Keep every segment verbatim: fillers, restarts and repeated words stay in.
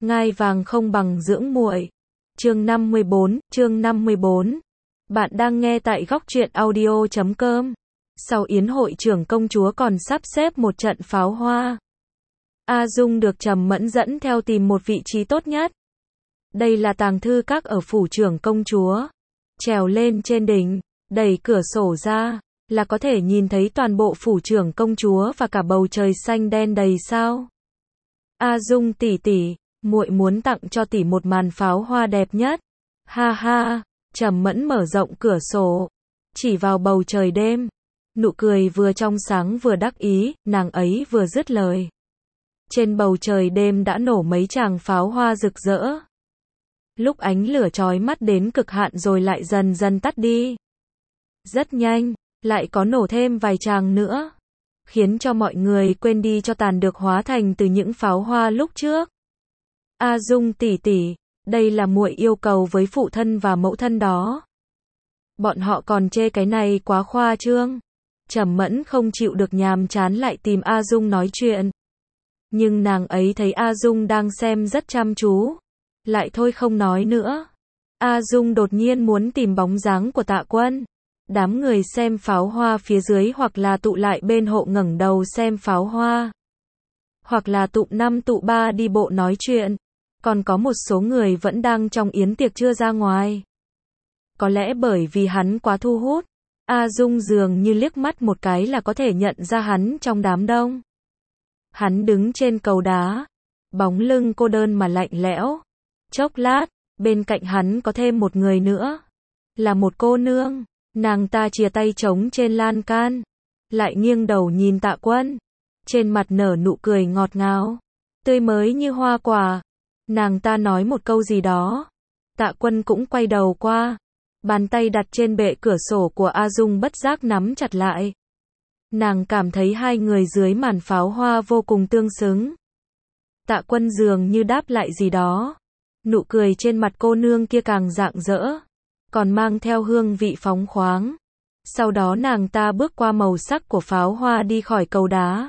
Ngai vàng không bằng dưỡng muội. Chương năm mươi bốn, chương năm mươi bốn. Bạn đang nghe tại góc truyện audio chấm com. Sau yến hội trưởng công chúa còn sắp xếp một trận pháo hoa. A Dung được Trầm Mẫn dẫn theo tìm một vị trí tốt nhất. Đây là tàng thư các ở phủ trưởng công chúa. Trèo lên trên đỉnh, đẩy cửa sổ ra, là có thể nhìn thấy toàn bộ phủ trưởng công chúa và cả bầu trời xanh đen đầy sao. A Dung tỷ tỷ, muội muốn tặng cho tỷ một màn pháo hoa đẹp nhất. Ha ha, Trầm Mẫn mở rộng cửa sổ, chỉ vào bầu trời đêm. Nụ cười vừa trong sáng vừa đắc ý, nàng ấy vừa dứt lời. Trên bầu trời đêm đã nổ mấy tràng pháo hoa rực rỡ. Lúc ánh lửa chói mắt đến cực hạn rồi lại dần dần tắt đi. Rất nhanh, lại có nổ thêm vài tràng nữa, khiến cho mọi người quên đi cho tàn được hóa thành từ những pháo hoa lúc trước. A Dung tỷ tỷ, đây là muội yêu cầu với phụ thân và mẫu thân đó. Bọn họ còn chê cái này quá khoa trương. Trầm Mẫn không chịu được nhàm chán lại tìm A Dung nói chuyện. Nhưng nàng ấy thấy A Dung đang xem rất chăm chú, lại thôi không nói nữa. A Dung đột nhiên muốn tìm bóng dáng của Tạ Quân. Đám người xem pháo hoa phía dưới hoặc là tụ lại bên hộ ngẩng đầu xem pháo hoa, hoặc là tụ năm tụ ba đi bộ nói chuyện. Còn có một số người vẫn đang trong yến tiệc chưa ra ngoài. Có lẽ bởi vì hắn quá thu hút, A Dung dường như liếc mắt một cái là có thể nhận ra hắn trong đám đông. Hắn đứng trên cầu đá, bóng lưng cô đơn mà lạnh lẽo. Chốc lát, bên cạnh hắn có thêm một người nữa, là một cô nương. Nàng ta chìa tay trống trên lan can, lại nghiêng đầu nhìn Tạ Quân, trên mặt nở nụ cười ngọt ngào, tươi mới như hoa quả. Nàng ta nói một câu gì đó, Tạ Quân cũng quay đầu qua, bàn tay đặt trên bệ cửa sổ của A Dung bất giác nắm chặt lại. Nàng cảm thấy hai người dưới màn pháo hoa vô cùng tương xứng. Tạ Quân dường như đáp lại gì đó, nụ cười trên mặt cô nương kia càng rạng rỡ, còn mang theo hương vị phóng khoáng. Sau đó nàng ta bước qua màu sắc của pháo hoa đi khỏi cầu đá.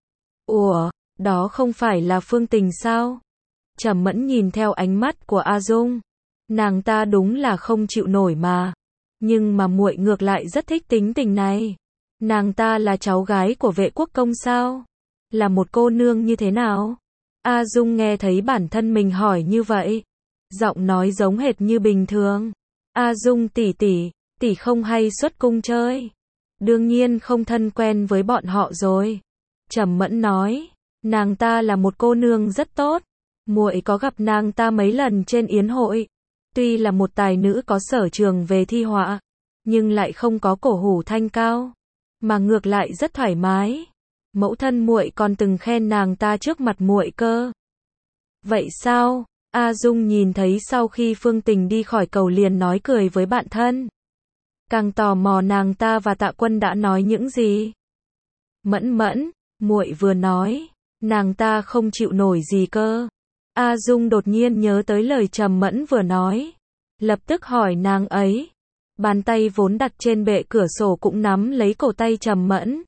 Ủa, đó không phải là Phương Tình sao? Trầm Mẫn nhìn theo ánh mắt của A Dung. Nàng ta đúng là không chịu nổi mà. Nhưng mà muội ngược lại rất thích tính tình này. Nàng ta là cháu gái của vệ quốc công sao? Là một cô nương như thế nào? A Dung nghe thấy bản thân mình hỏi như vậy, giọng nói giống hệt như bình thường. A Dung tỷ tỷ, tỷ không hay xuất cung chơi. Đương nhiên không thân quen với bọn họ rồi. Trầm Mẫn nói, nàng ta là một cô nương rất tốt. Muội có gặp nàng ta mấy lần trên yến hội. Tuy là một tài nữ có sở trường về thi họa, nhưng lại không có cổ hủ thanh cao, mà ngược lại rất thoải mái. Mẫu thân muội còn từng khen nàng ta trước mặt muội cơ. Vậy sao? A Dung nhìn thấy sau khi Phương Tình đi khỏi cầu liền nói cười với bạn thân. Càng tò mò nàng ta và Tạ Quân đã nói những gì. Mẫn Mẫn, muội vừa nói, nàng ta không chịu nổi gì cơ. A Dung đột nhiên nhớ tới lời Trầm Mẫn vừa nói, lập tức hỏi nàng ấy. Bàn tay vốn đặt trên bệ cửa sổ cũng nắm lấy cổ tay Trầm Mẫn.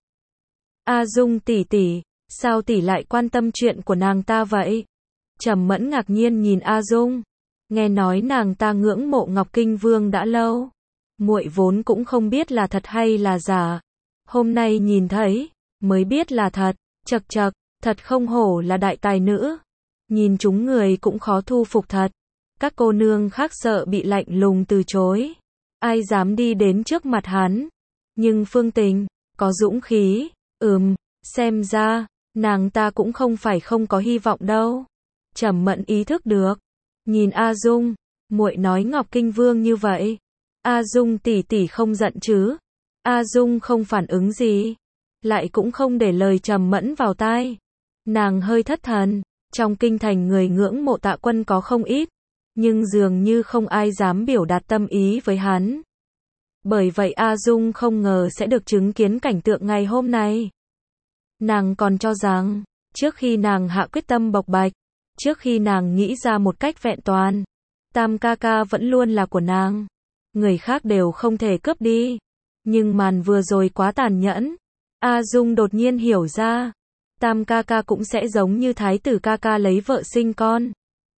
A Dung tỷ tỷ, sao tỷ lại quan tâm chuyện của nàng ta vậy? Trầm Mẫn ngạc nhiên nhìn A Dung, nghe nói nàng ta ngưỡng mộ Ngọc Kinh Vương đã lâu. Muội vốn cũng không biết là thật hay là giả. Hôm nay nhìn thấy, mới biết là thật. Chậc chậc, thật không hổ là đại tài nữ. Nhìn chúng người cũng khó thu phục thật. Các cô nương khác sợ bị lạnh lùng từ chối, ai dám đi đến trước mặt hắn. Nhưng Phương Tình, có dũng khí. Ừm, xem ra, nàng ta cũng không phải không có hy vọng đâu. Trầm Mẫn ý thức được, nhìn A Dung, muội nói Ngọc Kinh Vương như vậy. A Dung tỷ tỷ không giận chứ? A Dung không phản ứng gì, lại cũng không để lời Trầm Mẫn vào tai. Nàng hơi thất thần, trong kinh thành người ngưỡng mộ Tạ Quân có không ít, nhưng dường như không ai dám biểu đạt tâm ý với hắn. Bởi vậy A Dung không ngờ sẽ được chứng kiến cảnh tượng ngày hôm nay. Nàng còn cho rằng, trước khi nàng hạ quyết tâm bộc bạch, trước khi nàng nghĩ ra một cách vẹn toàn, Tam ca ca vẫn luôn là của nàng. Người khác đều không thể cướp đi. Nhưng màn vừa rồi quá tàn nhẫn. A Dung đột nhiên hiểu ra, Tam ca ca cũng sẽ giống như thái tử ca ca lấy vợ sinh con.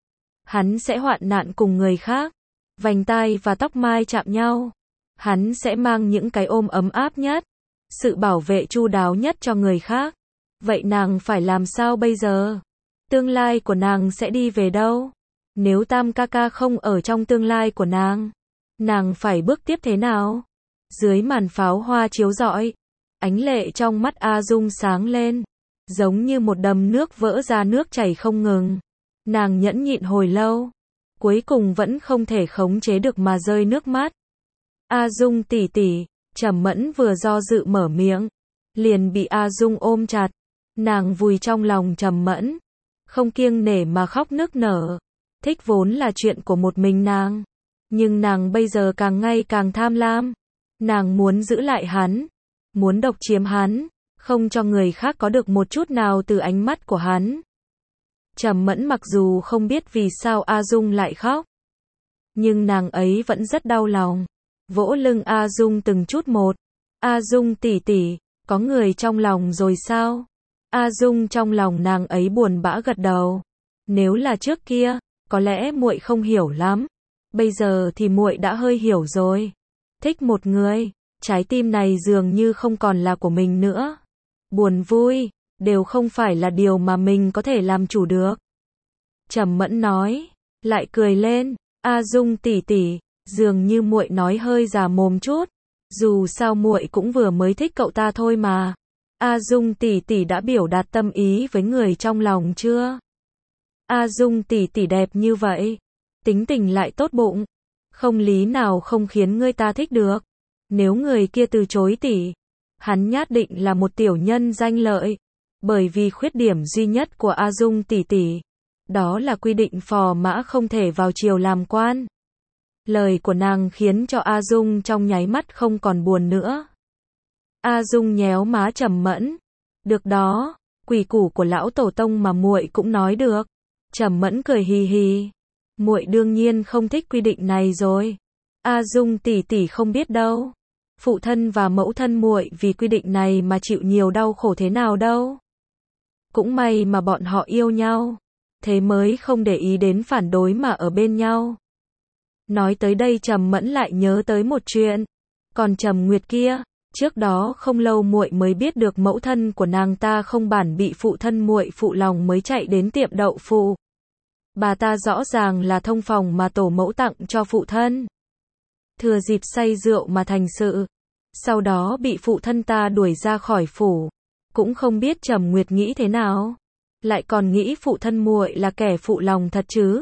hắn sẽ hoạn nạn cùng người khác. Vành tai và tóc mai chạm nhau. Hắn sẽ mang những cái ôm ấm áp nhất, sự bảo vệ chu đáo nhất cho người khác. Vậy nàng phải làm sao bây giờ? Tương lai của nàng sẽ đi về đâu? Nếu Tam ca ca không ở trong tương lai của nàng, nàng phải bước tiếp thế nào? Dưới màn pháo hoa chiếu rọi, ánh lệ trong mắt A Dung sáng lên, giống như một đầm nước vỡ ra nước chảy không ngừng. Nàng nhẫn nhịn hồi lâu, cuối cùng vẫn không thể khống chế được mà rơi nước mắt. A Dung tỷ tỷ, Trầm Mẫn vừa do dự mở miệng, liền bị A Dung ôm chặt. Nàng vùi trong lòng Trầm Mẫn, không kiêng nể mà khóc nức nở. Thích vốn là chuyện của một mình nàng, nhưng nàng bây giờ càng ngày càng tham lam. Nàng muốn giữ lại hắn, muốn độc chiếm hắn, không cho người khác có được một chút nào từ ánh mắt của hắn. Trầm Mẫn mặc dù không biết vì sao A Dung lại khóc, nhưng nàng ấy vẫn rất đau lòng. Vỗ lưng A Dung từng chút một. A Dung tỷ tỷ, có người trong lòng rồi sao? A Dung trong lòng nàng ấy buồn bã gật đầu. Nếu là trước kia, có lẽ muội không hiểu lắm. Bây giờ thì muội đã hơi hiểu rồi. Thích một người, trái tim này dường như không còn là của mình nữa. Buồn vui, đều không phải là điều mà mình có thể làm chủ được. Trầm Mẫn nói, lại cười lên. A Dung tỷ tỷ, dường như muội nói hơi già mồm chút. Dù sao muội cũng vừa mới thích cậu ta thôi mà. A Dung tỷ tỷ đã biểu đạt tâm ý với người trong lòng chưa? A Dung tỷ tỷ đẹp như vậy, tính tình lại tốt bụng, không lý nào không khiến người ta thích được. Nếu người kia từ chối tỷ, hắn nhất định là một tiểu nhân danh lợi, bởi vì khuyết điểm duy nhất của A Dung tỷ tỷ, đó là quy định phò mã không thể vào triều làm quan. Lời của nàng khiến cho A Dung trong nháy mắt không còn buồn nữa. A Dung nhéo má Trầm Mẫn. Được đó, quỷ củ của lão tổ tông mà muội cũng nói được. Trầm Mẫn cười hì hì. Muội đương nhiên không thích quy định này rồi. A Dung tỷ tỷ không biết đâu. Phụ thân và mẫu thân muội vì quy định này mà chịu nhiều đau khổ thế nào đâu. Cũng may mà bọn họ yêu nhau, thế mới không để ý đến phản đối mà ở bên nhau. Nói tới đây Trầm Mẫn lại nhớ tới một chuyện. Còn Trầm Nguyệt kia, trước đó không lâu muội mới biết được mẫu thân của nàng ta không bản bị phụ thân muội phụ lòng mới chạy đến tiệm đậu phụ. Bà ta rõ ràng là thông phòng mà tổ mẫu tặng cho phụ thân. Thừa dịp say rượu mà thành sự. Sau đó bị phụ thân ta đuổi ra khỏi phủ. Cũng không biết Trầm Nguyệt nghĩ thế nào. Lại còn nghĩ phụ thân muội là kẻ phụ lòng thật chứ.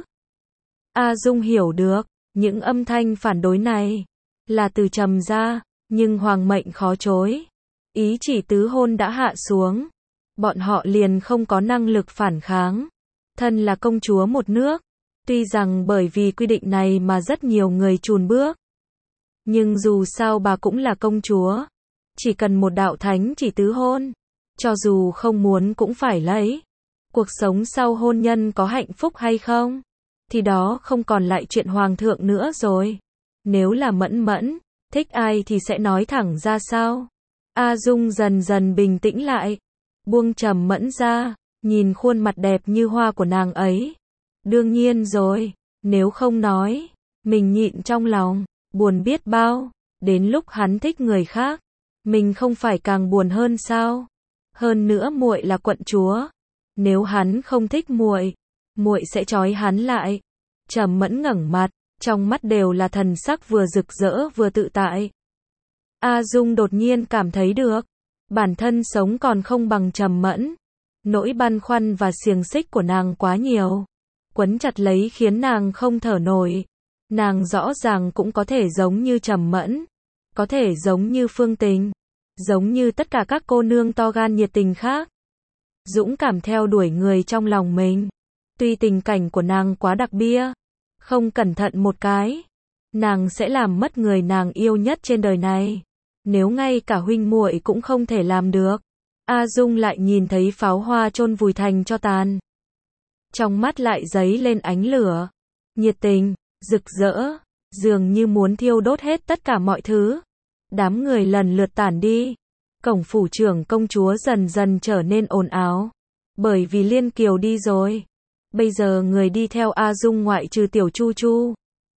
A Dung hiểu được, những âm thanh phản đối này là từ Trầm gia, nhưng hoàng mệnh khó chối. Ý chỉ tứ hôn đã hạ xuống, bọn họ liền không có năng lực phản kháng. Thân là công chúa một nước, tuy rằng bởi vì quy định này mà rất nhiều người chùn bước, nhưng dù sao bà cũng là công chúa, chỉ cần một đạo thánh chỉ tứ hôn, cho dù không muốn cũng phải lấy. Cuộc sống sau hôn nhân có hạnh phúc hay không, thì đó không còn lại chuyện hoàng thượng nữa rồi. Nếu là Mẫn Mẫn, thích ai thì sẽ nói thẳng ra sao. A Dung dần dần bình tĩnh lại, buông Trầm Mẫn ra, nhìn khuôn mặt đẹp như hoa của nàng ấy. Đương nhiên rồi, nếu không nói, mình nhịn trong lòng, buồn biết bao, đến lúc hắn thích người khác, mình không phải càng buồn hơn sao? Hơn nữa muội là quận chúa, nếu hắn không thích muội, muội sẽ trói hắn lại. Trầm Mẫn ngẩng mặt, trong mắt đều là thần sắc vừa rực rỡ vừa tự tại. A Dung đột nhiên cảm thấy được, bản thân sống còn không bằng Trầm Mẫn. Nỗi băn khoăn và xiềng xích của nàng quá nhiều, quấn chặt lấy khiến nàng không thở nổi. Nàng rõ ràng cũng có thể giống như Trầm Mẫn, có thể giống như Phương Tình, giống như tất cả các cô nương to gan nhiệt tình khác, dũng cảm theo đuổi người trong lòng mình. Tuy tình cảnh của nàng quá đặc bia, không cẩn thận một cái, nàng sẽ làm mất người nàng yêu nhất trên đời này. Nếu ngay cả huynh muội cũng không thể làm được, A Dung lại nhìn thấy pháo hoa chôn vùi thành tro tàn. Trong mắt lại giấy lên ánh lửa, nhiệt tình, rực rỡ, dường như muốn thiêu đốt hết tất cả mọi thứ. Đám người lần lượt tản đi, cổng phủ trưởng công chúa dần dần trở nên ồn ào, bởi vì Liên Kiều đi rồi. Bây giờ người đi theo A Dung ngoại trừ Tiểu Chu Chu.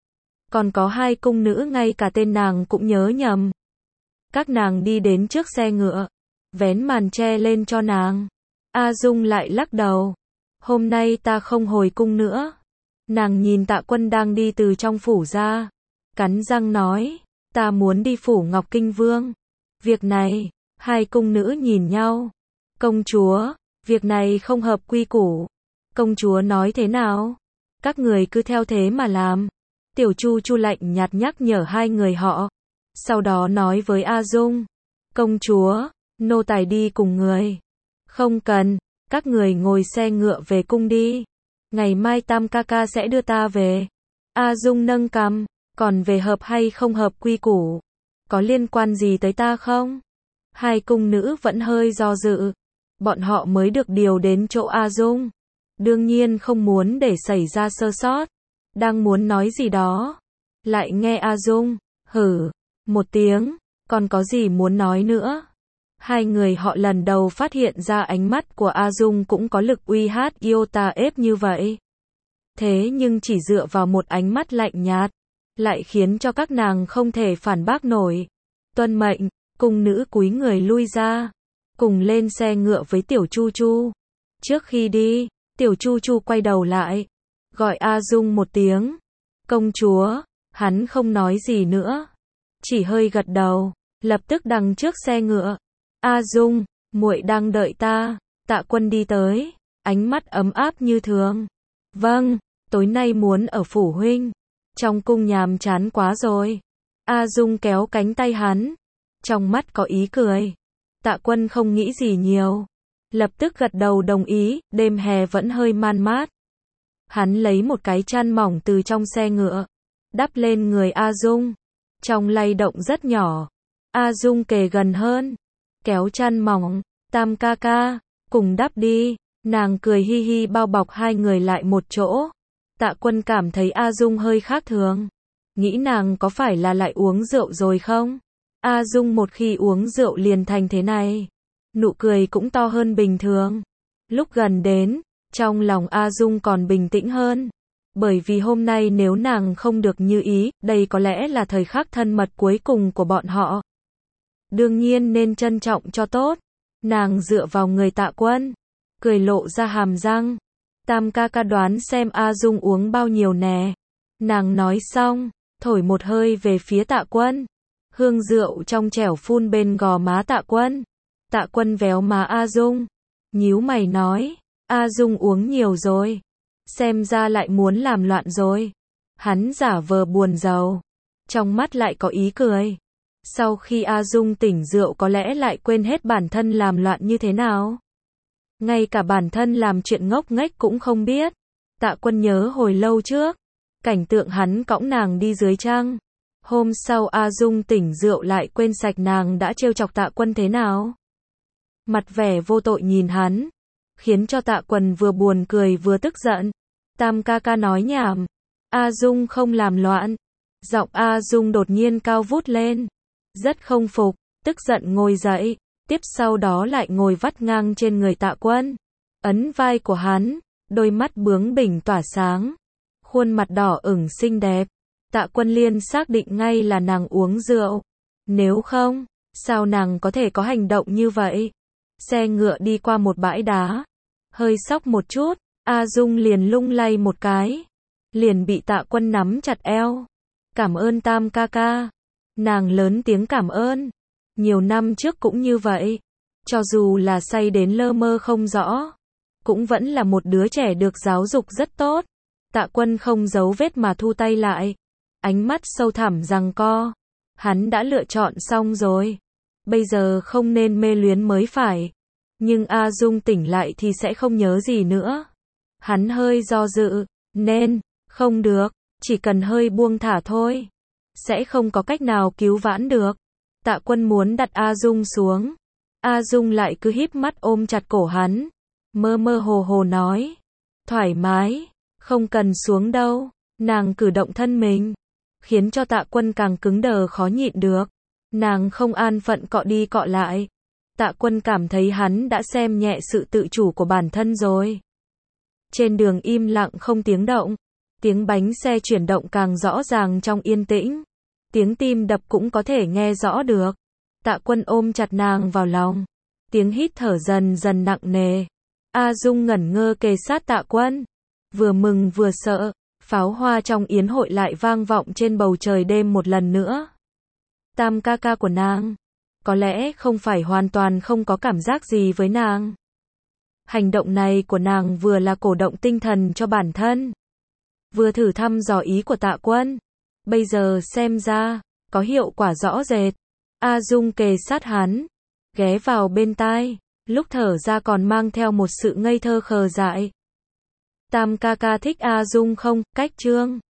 Còn có hai cung nữ ngay cả tên nàng cũng nhớ nhầm. Các nàng đi đến trước xe ngựa, vén màn che lên cho nàng. A Dung lại lắc đầu. Hôm nay ta không hồi cung nữa. Nàng nhìn Tạ Quân đang đi từ trong phủ ra, cắn răng nói, ta muốn đi phủ Ngọc Kinh Vương. Việc này, hai cung nữ nhìn nhau. Công chúa, việc này không hợp quy củ. Công chúa nói thế nào? Các người cứ theo thế mà làm. Tiểu Chu Chu lạnh nhạt nhắc nhở hai người họ. Sau đó nói với A Dung, công chúa, nô tài đi cùng người. Không cần, các người ngồi xe ngựa về cung đi. Ngày mai Tam ca ca sẽ đưa ta về. A Dung nâng cằm, còn về hợp hay không hợp quy củ, có liên quan gì tới ta không? Hai cung nữ vẫn hơi do dự. Bọn họ mới được điều đến chỗ A Dung, đương nhiên không muốn để xảy ra sơ sót. Đang muốn nói gì đó, lại nghe A Dung hử một tiếng, còn có gì muốn nói nữa. Hai người họ lần đầu phát hiện ra ánh mắt của A Dung cũng có lực uy hát iota ép như vậy. Thế nhưng chỉ dựa vào một ánh mắt lạnh nhạt, lại khiến cho các nàng không thể phản bác nổi. Tuân mệnh, cung nữ cúi người lui ra, cùng lên xe ngựa với Tiểu Chu Chu. Trước khi đi, Tiểu Chu Chu quay đầu lại, gọi A Dung một tiếng. Công chúa, hắn không nói gì nữa, chỉ hơi gật đầu, lập tức đằng trước xe ngựa. A Dung, muội đang đợi ta. Tạ Quân đi tới, ánh mắt ấm áp như thường. Vâng, tối nay muốn ở phủ huynh. Trong cung nhàm chán quá rồi. A Dung kéo cánh tay hắn, trong mắt có ý cười. Tạ Quân không nghĩ gì nhiều, lập tức gật đầu đồng ý. Đêm hè vẫn hơi man mát. Hắn lấy một cái chăn mỏng từ trong xe ngựa, đắp lên người A Dung. Trong lay động rất nhỏ. A Dung kề gần hơn, kéo chăn mỏng. Tam ca ca, cùng đắp đi. Nàng cười hi hi bao bọc hai người lại một chỗ. Tạ Quân cảm thấy A Dung hơi khác thường, nghĩ nàng có phải là lại uống rượu rồi không? A Dung một khi uống rượu liền thành thế này. Nụ cười cũng to hơn bình thường. Lúc gần đến, trong lòng A Dung còn bình tĩnh hơn. Bởi vì hôm nay nếu nàng không được như ý, đây có lẽ là thời khắc thân mật cuối cùng của bọn họ. Đương nhiên nên trân trọng cho tốt. Nàng dựa vào người Tạ Quân, cười lộ ra hàm răng. Tam ca ca đoán xem A Dung uống bao nhiêu nè. Nàng nói xong, thổi một hơi về phía Tạ Quân. Hương rượu trong trẻo phun bên gò má Tạ Quân. Tạ Quân véo má A Dung, nhíu mày nói, A Dung uống nhiều rồi, xem ra lại muốn làm loạn rồi. Hắn giả vờ buồn rầu, trong mắt lại có ý cười. Sau khi A Dung tỉnh rượu có lẽ lại quên hết bản thân làm loạn như thế nào. Ngay cả bản thân làm chuyện ngốc nghếch cũng không biết. Tạ Quân nhớ hồi lâu trước, cảnh tượng hắn cõng nàng đi dưới trăng. Hôm sau A Dung tỉnh rượu lại quên sạch nàng đã trêu chọc Tạ Quân thế nào. Mặt vẻ vô tội nhìn hắn, khiến cho Tạ Quân vừa buồn cười vừa tức giận. Tam ca ca nói nhảm, A Dung không làm loạn. Giọng A Dung đột nhiên cao vút lên, rất không phục, tức giận ngồi dậy, tiếp sau đó lại ngồi vắt ngang trên người Tạ Quân, ấn vai của hắn, đôi mắt bướng bỉnh tỏa sáng, khuôn mặt đỏ ửng xinh đẹp. Tạ Quân liền xác định ngay là nàng uống rượu. Nếu không, sao nàng có thể có hành động như vậy? Xe ngựa đi qua một bãi đá, hơi sóc một chút, A Dung liền lung lay một cái, liền bị Tạ Quân nắm chặt eo. Cảm ơn Tam ca ca. Nàng lớn tiếng cảm ơn. Nhiều năm trước cũng như vậy, cho dù là say đến lơ mơ không rõ, cũng vẫn là một đứa trẻ được giáo dục rất tốt. Tạ Quân không giấu vết mà thu tay lại, ánh mắt sâu thẳm giằng co. Hắn đã lựa chọn xong rồi, bây giờ không nên mê luyến mới phải. Nhưng A Dung tỉnh lại thì sẽ không nhớ gì nữa. Hắn hơi do dự, nên, không được, chỉ cần hơi buông thả thôi, sẽ không có cách nào cứu vãn được. Tạ Quân muốn đặt A Dung xuống, A Dung lại cứ híp mắt ôm chặt cổ hắn, mơ mơ hồ hồ nói, thoải mái, không cần xuống đâu. Nàng cử động thân mình, khiến cho Tạ Quân càng cứng đờ khó nhịn được. Nàng không an phận cọ đi cọ lại. Tạ Quân cảm thấy hắn đã xem nhẹ sự tự chủ của bản thân rồi. Trên đường im lặng không tiếng động. Tiếng bánh xe chuyển động càng rõ ràng trong yên tĩnh. Tiếng tim đập cũng có thể nghe rõ được. Tạ Quân ôm chặt nàng vào lòng. Tiếng hít thở dần dần nặng nề. A Dung ngẩn ngơ kề sát Tạ Quân. Vừa mừng vừa sợ. Pháo hoa trong yến hội lại vang vọng trên bầu trời đêm một lần nữa. Tam ca ca của nàng. Có lẽ không phải hoàn toàn không có cảm giác gì với nàng. Hành động này của nàng vừa là cổ động tinh thần cho bản thân, vừa thử thăm dò ý của Tạ Quân. Bây giờ xem ra, có hiệu quả rõ rệt. A Dung kề sát hắn, ghé vào bên tai, lúc thở ra còn mang theo một sự ngây thơ khờ dại. Tam ca ca thích A Dung không? Cách Trương